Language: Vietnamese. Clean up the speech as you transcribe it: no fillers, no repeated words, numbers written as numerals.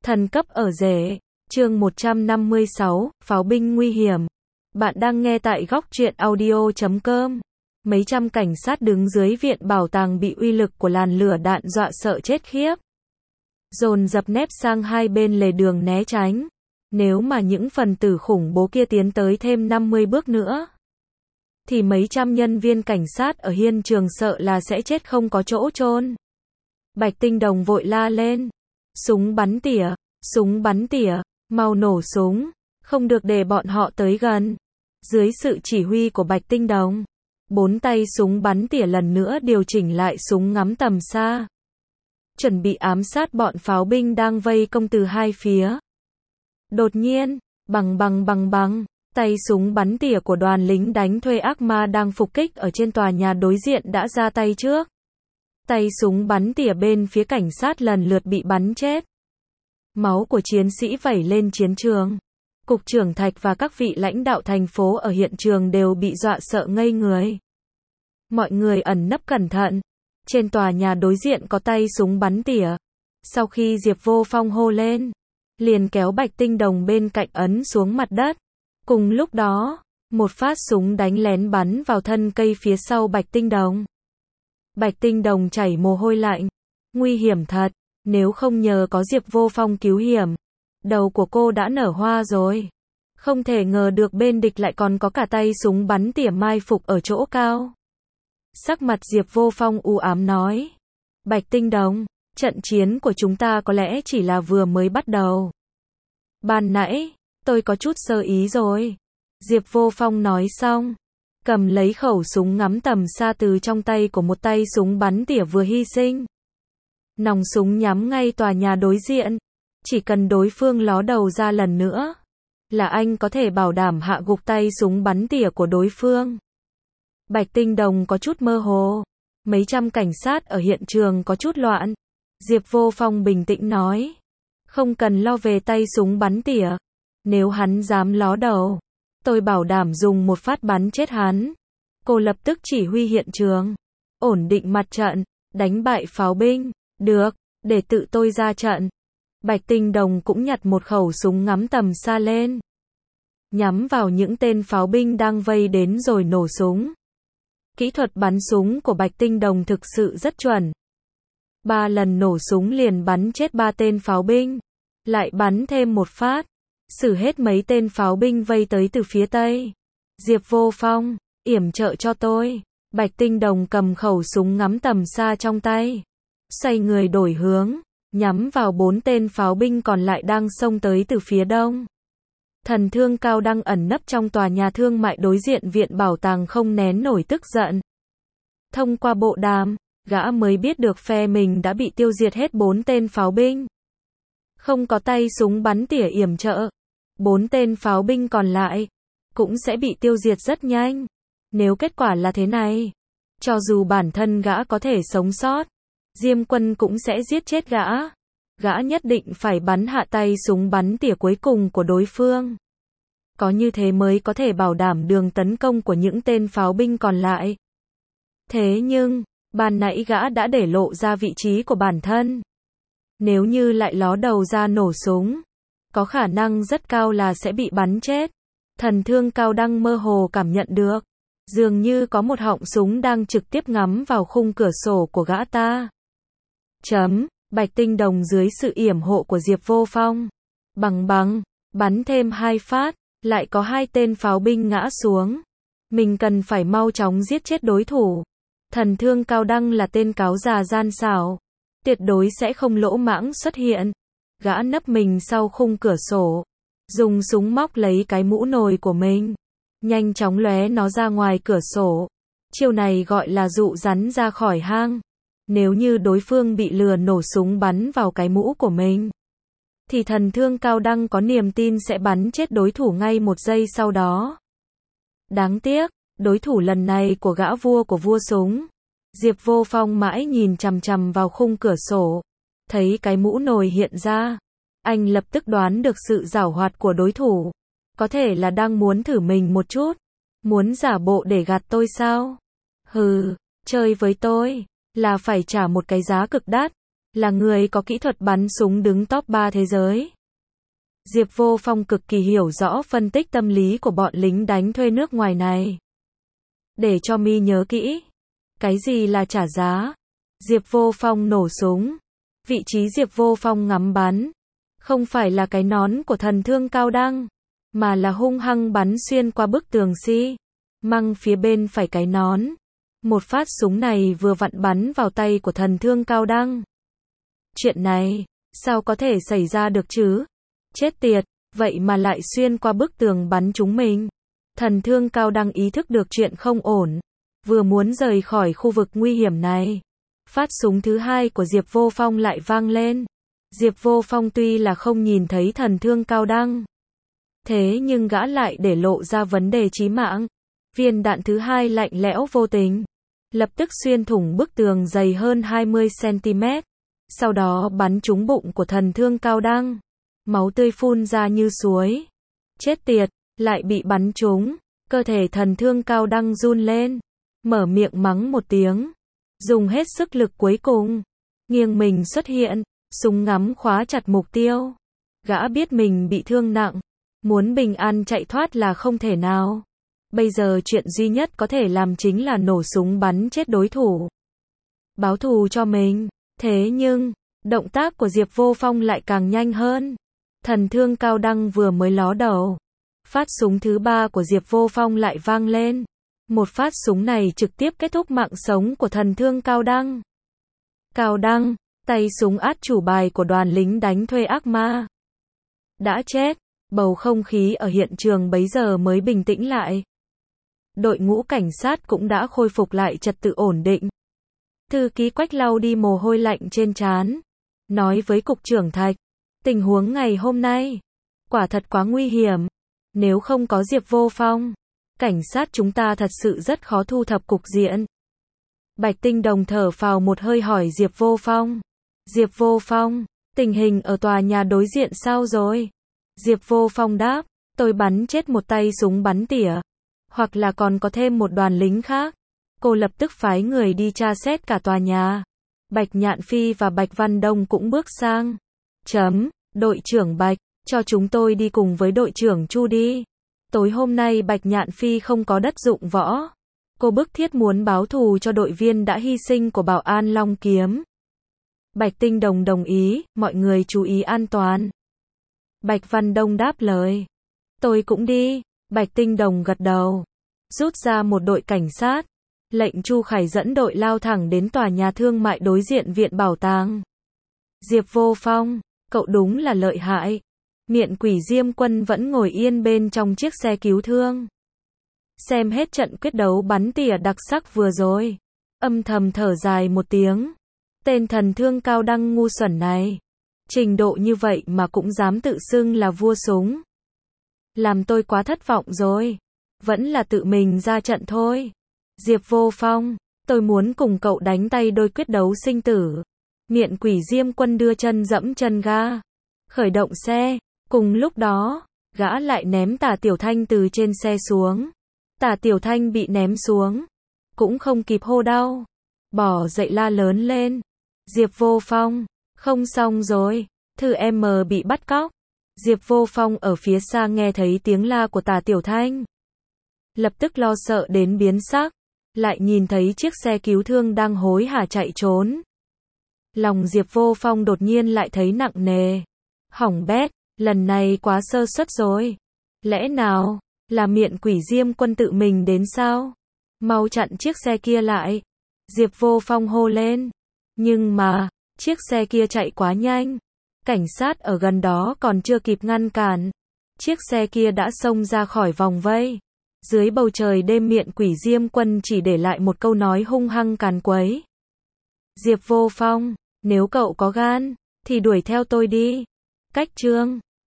Thần cấp ở rể. Chương 156, pháo binh nguy hiểm. Bạn đang nghe tại góc truyện audio.com. Mấy trăm cảnh sát đứng dưới viện bảo tàng bị uy lực của làn lửa đạn dọa sợ chết khiếp. Dồn dập nép sang hai bên lề đường né tránh. Nếu mà những phần tử khủng bố kia tiến tới thêm 50 bước nữa, thì mấy trăm nhân viên cảnh sát ở hiện trường sợ là sẽ chết không có chỗ chôn. Bạch Tinh Đồng vội la lên. Súng bắn tỉa, mau nổ súng, không được để bọn họ tới gần. Dưới sự chỉ huy của Bạch Tinh Đồng, 4 tay súng bắn tỉa lần nữa điều chỉnh lại súng ngắm tầm xa, chuẩn bị ám sát bọn pháo binh đang vây công từ hai phía. Đột nhiên, bằng, tay súng bắn tỉa của đoàn lính đánh thuê ác ma đang phục kích ở trên tòa nhà đối diện đã ra tay trước. Tay súng bắn tỉa bên phía cảnh sát lần lượt bị bắn chết. Máu của chiến sĩ vẩy lên chiến trường. Cục trưởng Thạch và các vị lãnh đạo thành phố ở hiện trường đều bị dọa sợ ngây người. Mọi người ẩn nấp cẩn thận. Trên tòa nhà đối diện có tay súng bắn tỉa. Sau khi Diệp Vô Phong hô lên, liền kéo Bạch Tinh Đồng bên cạnh ấn xuống mặt đất. Cùng lúc đó, một phát súng đánh lén bắn vào thân cây phía sau Bạch Tinh Đồng. Bạch Tinh Đồng chảy mồ hôi lạnh. Nguy hiểm thật, nếu không nhờ có Diệp Vô Phong cứu hiểm, đầu của cô đã nở hoa rồi. Không thể ngờ được bên địch lại còn có cả tay súng bắn tỉa mai phục ở chỗ cao. Sắc mặt Diệp Vô Phong u ám nói. Bạch Tinh Đồng, trận chiến của chúng ta có lẽ chỉ là vừa mới bắt đầu. Ban nãy, tôi có chút sơ ý rồi. Diệp Vô Phong nói xong, cầm lấy khẩu súng ngắm tầm xa từ trong tay của một tay súng bắn tỉa vừa hy sinh. Nòng súng nhắm ngay tòa nhà đối diện. Chỉ cần đối phương ló đầu ra lần nữa, là anh có thể bảo đảm hạ gục tay súng bắn tỉa của đối phương. Bạch Tinh Đồng có chút mơ hồ. Mấy trăm cảnh sát ở hiện trường có chút loạn. Diệp Vô Phong bình tĩnh nói. Không cần lo về tay súng bắn tỉa. Nếu hắn dám ló đầu, tôi bảo đảm dùng một phát bắn chết hắn. Cô lập tức chỉ huy hiện trường. Ổn định mặt trận, đánh bại pháo binh. Được, để tự tôi ra trận. Bạch Tinh Đồng cũng nhặt một khẩu súng ngắm tầm xa lên, nhắm vào những tên pháo binh đang vây đến rồi nổ súng. Kỹ thuật bắn súng của Bạch Tinh Đồng thực sự rất chuẩn. 3 lần nổ súng liền bắn chết 3 tên pháo binh. Lại bắn thêm một phát, xử hết mấy tên pháo binh vây tới từ phía tây. Diệp Vô Phong, yểm trợ cho tôi. Bạch Tinh Đồng cầm khẩu súng ngắm tầm xa trong tay, xoay người đổi hướng, nhắm vào 4 tên pháo binh còn lại đang xông tới từ phía đông. Thần Thương Cao đang ẩn nấp trong tòa nhà thương mại đối diện viện bảo tàng không nén nổi tức giận. Thông qua bộ đàm, gã mới biết được phe mình đã bị tiêu diệt hết 4 tên pháo binh. Không có tay súng bắn tỉa yểm trợ, 4 tên pháo binh còn lại cũng sẽ bị tiêu diệt rất nhanh. Nếu kết quả là thế này, cho dù bản thân gã có thể sống sót, Diêm Quân cũng sẽ giết chết gã. Gã nhất định phải bắn hạ tay súng bắn tỉa cuối cùng của đối phương. Có như thế mới có thể bảo đảm đường tấn công của những tên pháo binh còn lại. Thế nhưng, ban nãy gã đã để lộ ra vị trí của bản thân. Nếu như lại ló đầu ra nổ súng, có khả năng rất cao là sẽ bị bắn chết. Thần Thương Cao đang mơ hồ cảm nhận được, dường như có một họng súng đang trực tiếp ngắm vào khung cửa sổ của gã ta. Bạch Tinh Đồng dưới sự yểm hộ của Diệp Vô Phong, bắn thêm 2 phát, lại có 2 tên pháo binh ngã xuống. Mình cần phải mau chóng giết chết đối thủ. Thần Thương Cao Đăng là tên cáo già gian xảo, tuyệt đối sẽ không lỗ mãng xuất hiện. Gã nấp mình sau khung cửa sổ, dùng súng móc lấy cái mũ nồi của mình, nhanh chóng lóe nó ra ngoài cửa sổ. Chiêu này gọi là dụ rắn ra khỏi hang. Nếu như đối phương bị lừa nổ súng bắn vào cái mũ của mình, thì Thần Thương Cao Đăng có niềm tin sẽ bắn chết đối thủ ngay một giây sau đó. Đáng tiếc, đối thủ lần này của gã vua của vua súng. Diệp Vô Phong mãi nhìn chằm chằm vào khung cửa sổ, thấy cái mũ nồi hiện ra. Anh lập tức đoán được sự giảo hoạt của đối thủ. Có thể là đang muốn thử mình một chút. Muốn giả bộ để gạt tôi sao? Hừ, chơi với tôi là phải trả một cái giá cực đắt. là người có kỹ thuật bắn súng đứng top 3 thế giới. Diệp Vô Phong cực kỳ hiểu rõ phân tích tâm lý của bọn lính đánh thuê nước ngoài này. Để cho mi nhớ kỹ. Cái gì là trả giá? Diệp Vô Phong nổ súng. Vị trí Diệp Vô Phong ngắm bắn. Không phải là cái nón của thần thương cao đăng, mà là hung hăng bắn xuyên qua bức tường măng phía bên phải cái nón. Một phát súng này vừa vặn bắn vào tay của thần thương cao đăng. Chuyện này, sao có thể xảy ra được chứ? Chết tiệt, vậy mà lại xuyên qua bức tường bắn chúng mình. Thần thương cao đăng ý thức được chuyện không ổn. Vừa muốn rời khỏi khu vực nguy hiểm này. Phát súng thứ hai của Diệp Vô Phong lại vang lên. Diệp Vô Phong tuy là không nhìn thấy thần thương cao đăng. Thế nhưng gã lại để lộ ra vấn đề chí mạng. Viên đạn thứ hai lạnh lẽo vô tình. Lập tức xuyên thủng bức tường dày hơn 20 cm. Sau đó bắn trúng bụng của thần thương cao đăng. Máu tươi phun ra như suối. Chết tiệt, lại bị bắn trúng. Cơ thể thần thương cao đăng run lên. Mở miệng mắng một tiếng. Dùng hết sức lực cuối cùng. Nghiêng mình xuất hiện. Súng ngắm khóa chặt mục tiêu. Gã biết mình bị thương nặng. Muốn bình an chạy thoát là không thể nào. Bây giờ chuyện duy nhất có thể làm chính là nổ súng bắn chết đối thủ. Báo thù cho mình. Thế nhưng, động tác của Diệp Vô Phong lại càng nhanh hơn. Thần thương cao đăng vừa mới ló đầu. Phát súng thứ ba của Diệp Vô Phong lại vang lên. Một phát súng này trực tiếp kết thúc mạng sống của thần thương cao đăng. Cao đăng, tay súng át chủ bài của đoàn lính đánh thuê ác ma. Đã chết, bầu không khí ở hiện trường bấy giờ mới bình tĩnh lại. Đội ngũ cảnh sát cũng đã khôi phục lại trật tự ổn định. Thư ký Quách lau đi mồ hôi lạnh trên trán. Nói với cục trưởng Thạch. Tình huống ngày hôm nay. Quả thật quá nguy hiểm. Nếu không có Diệp Vô Phong. Cảnh sát chúng ta thật sự rất khó thu thập cục diện. Bạch Tinh Đồng thở phào một hơi hỏi Diệp Vô Phong. Diệp Vô Phong, tình hình ở tòa nhà đối diện sao rồi? Diệp Vô Phong đáp. Tôi bắn chết một tay súng bắn tỉa. Hoặc là còn có thêm một đoàn lính khác. Cô lập tức phái người đi tra xét cả tòa nhà. Bạch Nhạn Phi và Bạch Văn Đông cũng bước sang. Đội trưởng Bạch, cho chúng tôi đi cùng với đội trưởng Chu đi. Tối hôm nay Bạch Nhạn Phi không có đất dụng võ. Cô bức thiết muốn báo thù cho đội viên đã hy sinh của Bảo An Long Kiếm. Bạch Tinh Đồng đồng ý, mọi người chú ý an toàn. Bạch Văn Đông đáp lời. Tôi cũng đi. Bạch Tinh Đồng gật đầu. Rút ra một đội cảnh sát. Lệnh Chu Khải dẫn đội lao thẳng đến tòa nhà thương mại đối diện viện bảo tàng. Diệp Vô Phong, cậu đúng là lợi hại. Miện Quỷ Diêm Quân vẫn ngồi yên bên trong chiếc xe cứu thương. Xem hết trận quyết đấu bắn tỉa đặc sắc vừa rồi. Âm thầm thở dài một tiếng. Tên thần thương cao đăng ngu xuẩn này. Trình độ như vậy mà cũng dám tự xưng là vua súng. Làm tôi quá thất vọng rồi. Vẫn là tự mình ra trận thôi. Diệp Vô Phong, tôi muốn cùng cậu đánh tay đôi quyết đấu sinh tử. Miện Quỷ Diêm Quân đưa chân dẫm chân ga. Khởi động xe. Cùng lúc đó, gã lại ném Tả Tiểu Thanh từ trên xe xuống. Tả Tiểu Thanh bị ném xuống. Cũng không kịp hô đau. Bỏ dậy la lớn lên. Diệp Vô Phong, không xong rồi. Thư M bị bắt cóc. Diệp Vô Phong ở phía xa nghe thấy tiếng la của Tả Tiểu Thanh. Lập tức lo sợ đến biến sắc. Lại nhìn thấy chiếc xe cứu thương đang hối hả chạy trốn. Lòng Diệp Vô Phong đột nhiên lại thấy nặng nề. Hỏng bét, lần này quá sơ suất rồi. Lẽ nào, là Miện Quỷ Diêm Quân tự mình đến sao? Mau chặn chiếc xe kia lại. Diệp Vô Phong hô lên. Nhưng mà, chiếc xe kia chạy quá nhanh. Cảnh sát ở gần đó còn chưa kịp ngăn cản. Chiếc xe kia đã xông ra khỏi vòng vây. Dưới bầu trời đêm Miện Quỷ Diêm Quân chỉ để lại một câu nói hung hăng càn quấy. Diệp Vô Phong, nếu cậu có gan, thì đuổi theo tôi đi. Cách chương